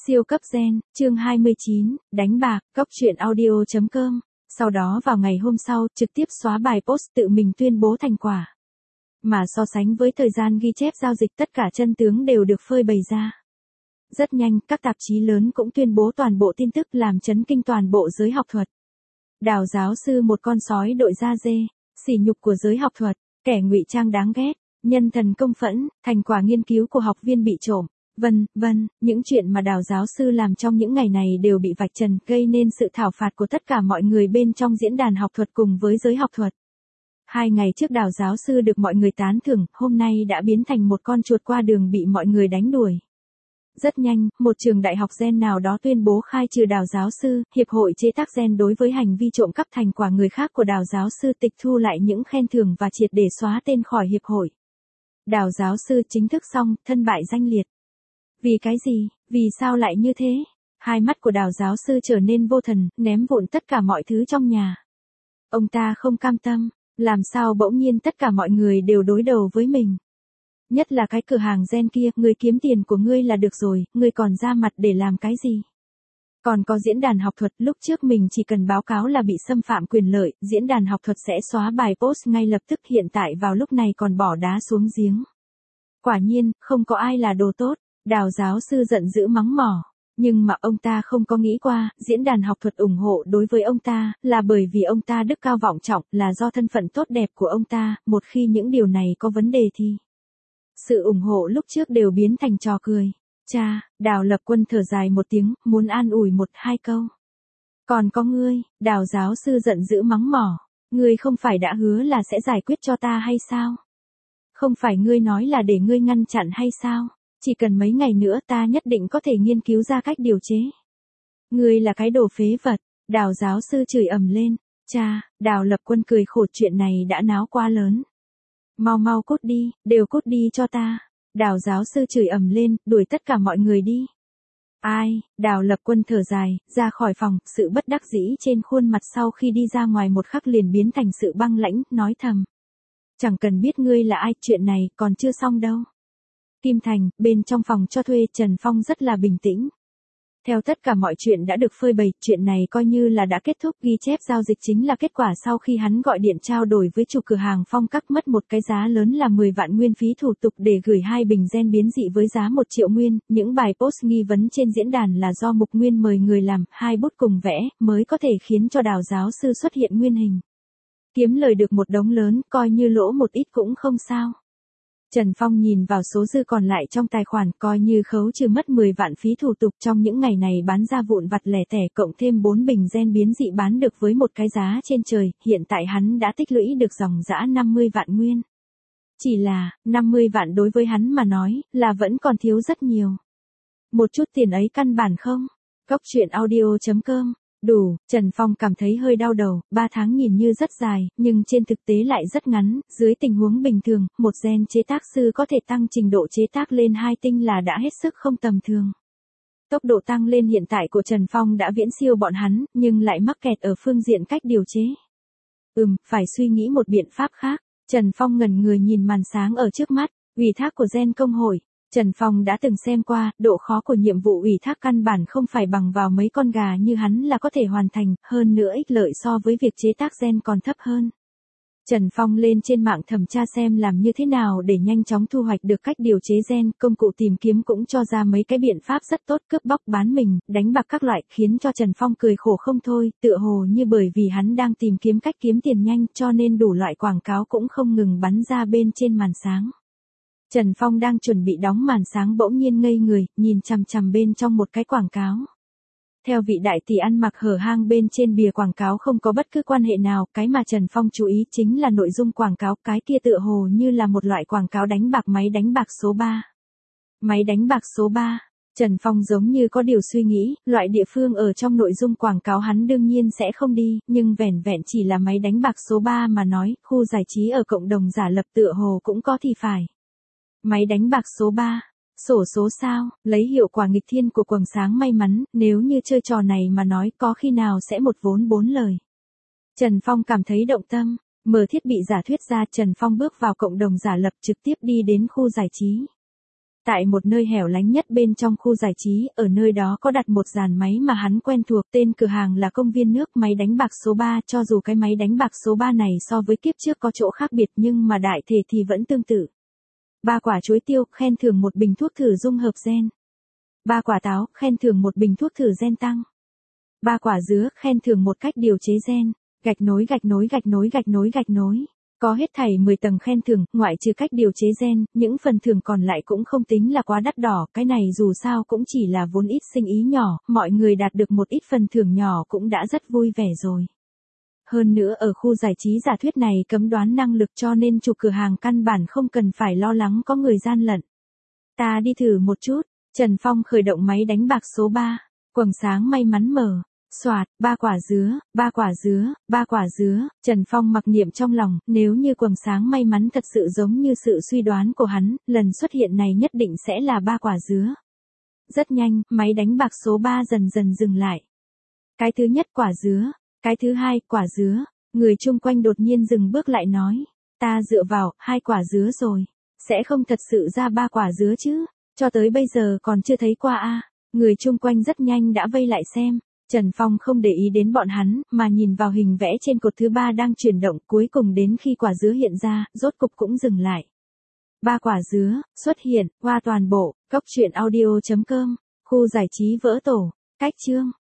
Siêu cấp gen, chương 29, đánh bạc, cóc truyện audio.com. Sau đó vào ngày hôm sau, trực tiếp xóa bài post tự mình tuyên bố thành quả. Mà so sánh với thời gian ghi chép giao dịch, tất cả chân tướng đều được phơi bày ra. Rất nhanh, các tạp chí lớn cũng tuyên bố toàn bộ tin tức làm chấn kinh toàn bộ giới học thuật. Đào giáo sư một con sói đội da dê, sỉ nhục của giới học thuật, kẻ ngụy trang đáng ghét, nhân thần công phẫn, thành quả nghiên cứu của học viên bị trộm. Vân, những chuyện mà Đào giáo sư làm trong những ngày này đều bị vạch trần, gây nên sự thảo phạt của tất cả mọi người bên trong diễn đàn học thuật cùng với giới học thuật. 2 ngày trước Đào giáo sư được mọi người tán thưởng, hôm nay đã biến thành một con chuột qua đường bị mọi người đánh đuổi. Rất nhanh, một trường đại học gen nào đó tuyên bố khai trừ Đào giáo sư, hiệp hội chế tác gen đối với hành vi trộm cắp thành quả người khác của Đào giáo sư, tịch thu lại những khen thưởng và triệt để xóa tên khỏi hiệp hội. Đào giáo sư chính thức xong, thân bại danh liệt. Vì cái gì, vì sao lại như thế? Hai mắt của Đào giáo sư trở nên vô thần, ném vụn tất cả mọi thứ trong nhà. Ông ta không cam tâm, làm sao bỗng nhiên tất cả mọi người đều đối đầu với mình. Nhất là cái cửa hàng gen kia, người kiếm tiền của ngươi là được rồi, ngươi còn ra mặt để làm cái gì? Còn có diễn đàn học thuật, lúc trước mình chỉ cần báo cáo là bị xâm phạm quyền lợi, diễn đàn học thuật sẽ xóa bài post ngay lập tức, hiện tại vào lúc này còn bỏ đá xuống giếng. Quả nhiên, không có ai là đồ tốt. Đào giáo sư giận dữ mắng mỏ, nhưng mà ông ta không có nghĩ qua, diễn đàn học thuật ủng hộ đối với ông ta, là bởi vì ông ta đức cao vọng trọng, là do thân phận tốt đẹp của ông ta, một khi những điều này có vấn đề thì sự ủng hộ lúc trước đều biến thành trò cười. Cha, Đào Lập Quân thở dài một tiếng, muốn an ủi 1-2 câu. Còn có ngươi, Đào giáo sư giận dữ mắng mỏ, ngươi không phải đã hứa là sẽ giải quyết cho ta hay sao? Không phải ngươi nói là để ngươi ngăn chặn hay sao? Chỉ cần mấy ngày nữa ta nhất định có thể nghiên cứu ra cách điều chế. Ngươi là cái đồ phế vật, Đào giáo sư chửi ầm lên. Cha, Đào Lập Quân cười khổ, chuyện này đã náo quá lớn. Mau cút đi, đều cút đi cho ta. Đào giáo sư chửi ầm lên, đuổi tất cả mọi người đi. Ai, Đào Lập Quân thở dài, ra khỏi phòng, sự bất đắc dĩ trên khuôn mặt sau khi đi ra ngoài một khắc liền biến thành sự băng lãnh, nói thầm. Chẳng cần biết ngươi là ai, chuyện này còn chưa xong đâu. Kim Thành, bên trong phòng cho thuê, Trần Phong rất là bình tĩnh. Theo tất cả mọi chuyện đã được phơi bày, chuyện này coi như là đã kết thúc, ghi chép giao dịch chính là kết quả sau khi hắn gọi điện trao đổi với chủ cửa hàng Phong Các, mất một cái giá lớn là 10 vạn nguyên phí thủ tục để gửi 2 bình gen biến dị với giá 1 triệu nguyên, những bài post nghi vấn trên diễn đàn là do Mục Nguyên mời người làm, 2 bút cùng vẽ, mới có thể khiến cho Đào giáo sư xuất hiện nguyên hình. Kiếm lời được một đống lớn, coi như lỗ một ít cũng không sao. Trần Phong nhìn vào số dư còn lại trong tài khoản, coi như khấu trừ mất 10 vạn phí thủ tục, trong những ngày này bán ra vụn vặt lẻ tẻ, cộng thêm 4 bình gen biến dị bán được với một cái giá trên trời, hiện tại hắn đã tích lũy được dòng dã 50 vạn nguyên. Chỉ là, 50 vạn đối với hắn mà nói, là vẫn còn thiếu rất nhiều. Một chút tiền ấy căn bản không. Cóc truyện audio.com. Đủ, Trần Phong cảm thấy hơi đau đầu, 3 tháng nhìn như rất dài, nhưng trên thực tế lại rất ngắn, dưới tình huống bình thường, một gen chế tác sư có thể tăng trình độ chế tác lên 2 tinh là đã hết sức không tầm thường. Tốc độ tăng lên hiện tại của Trần Phong đã viễn siêu bọn hắn, nhưng lại mắc kẹt ở phương diện cách điều chế. Phải suy nghĩ một biện pháp khác. Trần Phong ngẩn người nhìn màn sáng ở trước mắt, ủy thác của gen công hội. Trần Phong đã từng xem qua, độ khó của nhiệm vụ ủy thác căn bản không phải bằng vào mấy con gà như hắn là có thể hoàn thành, hơn nữa ích lợi so với việc chế tác gen còn thấp hơn. Trần Phong lên trên mạng thẩm tra xem làm như thế nào để nhanh chóng thu hoạch được cách điều chế gen, công cụ tìm kiếm cũng cho ra mấy cái biện pháp rất tốt, cướp bóc bán mình, đánh bạc các loại, khiến cho Trần Phong cười khổ không thôi, tựa hồ như bởi vì hắn đang tìm kiếm cách kiếm tiền nhanh cho nên đủ loại quảng cáo cũng không ngừng bắn ra bên trên màn sáng. Trần Phong đang chuẩn bị đóng màn sáng bỗng nhiên ngây người, nhìn chằm chằm bên trong một cái quảng cáo. Theo vị đại tỷ ăn mặc hở hang bên trên bìa quảng cáo không có bất cứ quan hệ nào, cái mà Trần Phong chú ý chính là nội dung quảng cáo, cái kia tựa hồ như là một loại quảng cáo đánh bạc, máy đánh bạc số 3. Máy đánh bạc số 3. Trần Phong giống như có điều suy nghĩ, loại địa phương ở trong nội dung quảng cáo hắn đương nhiên sẽ không đi, nhưng vẻn vẹn chỉ là máy đánh bạc số 3 mà nói, khu giải trí ở cộng đồng giả lập tựa hồ cũng có thì phải. Máy đánh bạc số 3, xổ số sao, lấy hiệu quả nghịch thiên của quầng sáng may mắn, nếu như chơi trò này mà nói có khi nào sẽ một vốn 4 lời. Trần Phong cảm thấy động tâm, mở thiết bị giả thuyết ra, Trần Phong bước vào cộng đồng giả lập trực tiếp đi đến khu giải trí. Tại một nơi hẻo lánh nhất bên trong khu giải trí, ở nơi đó có đặt một dàn máy mà hắn quen thuộc, tên cửa hàng là Công viên nước máy đánh bạc số 3, cho dù cái máy đánh bạc số 3 này so với kiếp trước có chỗ khác biệt nhưng mà đại thể thì vẫn tương tự. 3 quả chuối tiêu, khen thưởng một bình thuốc thử dung hợp gen. 3 quả táo, khen thưởng một bình thuốc thử gen tăng. 3 quả dứa, khen thưởng một cách điều chế gen. Gạch nối gạch nối gạch nối gạch nối gạch nối. Có hết thảy 10 tầng khen thưởng, ngoại trừ cách điều chế gen, những phần thưởng còn lại cũng không tính là quá đắt đỏ, cái này dù sao cũng chỉ là vốn ít sinh ý nhỏ, mọi người đạt được một ít phần thưởng nhỏ cũng đã rất vui vẻ rồi. Hơn nữa ở khu giải trí giả thuyết này cấm đoán năng lực cho nên chủ cửa hàng căn bản không cần phải lo lắng có người gian lận. Ta đi thử một chút, Trần Phong khởi động máy đánh bạc số 3, quầng sáng may mắn mở. Soạt, 3 quả dứa, 3 quả dứa, 3 quả dứa, Trần Phong mặc niệm trong lòng, nếu như quầng sáng may mắn thật sự giống như sự suy đoán của hắn, lần xuất hiện này nhất định sẽ là 3 quả dứa. Rất nhanh, máy đánh bạc số 3 dần dần dừng lại. Cái thứ nhất quả dứa, cái thứ hai quả dứa, người chung quanh đột nhiên dừng bước lại nói, ta dựa vào 2 quả dứa rồi, sẽ không thật sự ra 3 quả dứa chứ, cho tới bây giờ còn chưa thấy qua a. Người chung quanh rất nhanh đã vây lại xem. Trần Phong không để ý đến bọn hắn, mà nhìn vào hình vẽ trên cột thứ 3 đang chuyển động, cuối cùng đến khi quả dứa hiện ra, rốt cục cũng dừng lại. 3 quả dứa, xuất hiện, qua toàn bộ, cốc truyện audio.com, khu giải trí vỡ tổ, cách chương.